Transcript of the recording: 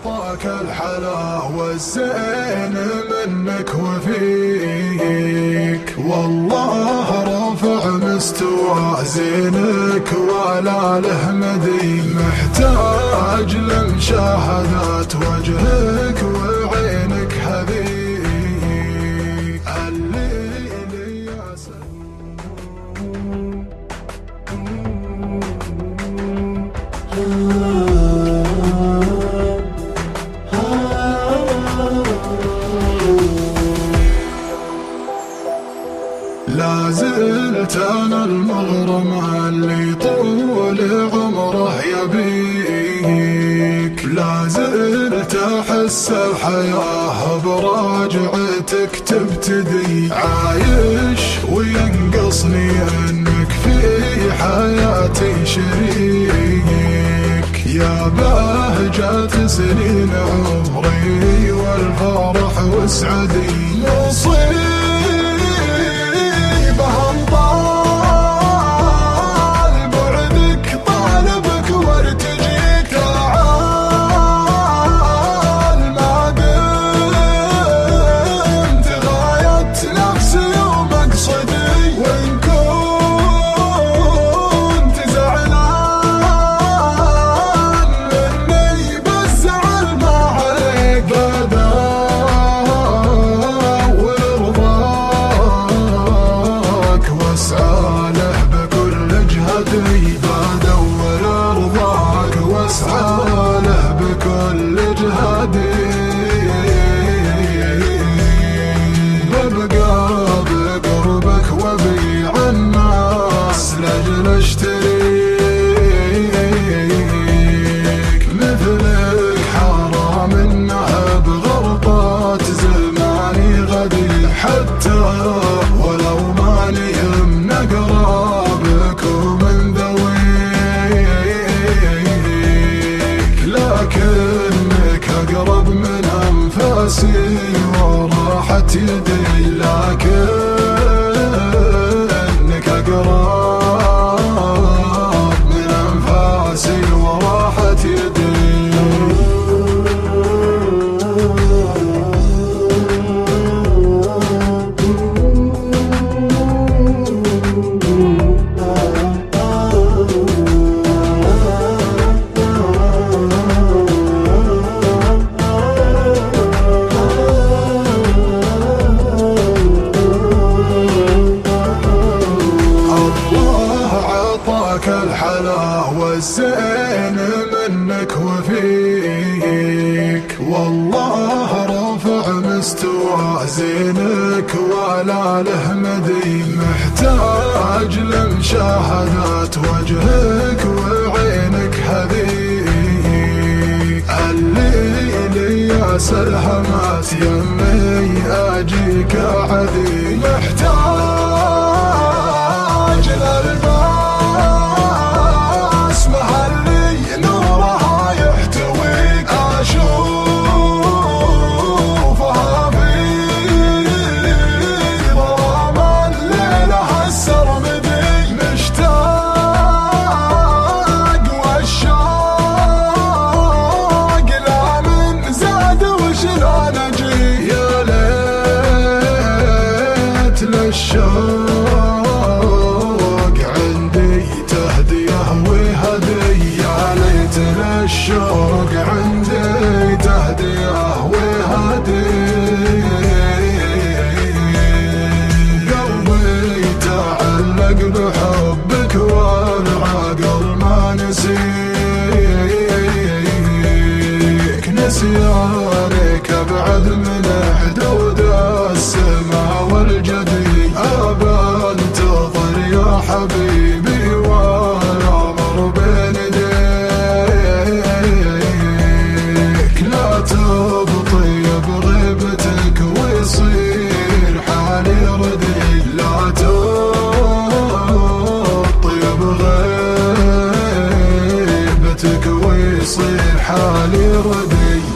عطاك الحلا والزين منك وفيك، والله رافع مستوى زينك ولا له مدين، محتاج لمشاهدات وجهك وعينك هذيك الليل يا لا زلت أنا المغرم اللي طول عمره يبيك، لا زلت أحس الحياة براجعتك تبتدي، عايش وينقصني أنك في حياتي شريك، يا بهجة سنين عمري والفرح وسعدي، نصيب ولو ماني من أقرابك ومن ذويك، لكنك أقرب من أنفاسي وراحة يدي، لكنك أقرب من أنفاسي وراحة يدي. الحلا والزين منك وفيك، والله رافع مستوى زينك ولا له مدين، محتاج لمشاهدات وجهك وعينك هذيك الليل يا سلهمات يمي أجيك عدي، محتاج للباب الشوق عندي تهديه وهدية، يا ليت للشوق عندي تهديه وهدية، قلبي تعلق بحبك والعقل ما نسيك، نسيانك أبعد من حدود السماء والجدي، انتظر يا حبيبي وانا مر بين يديك، لا تبطي بغيبتك ويصير حالي ردي، لا تبطي بغيبتك ويصير حالي ردي.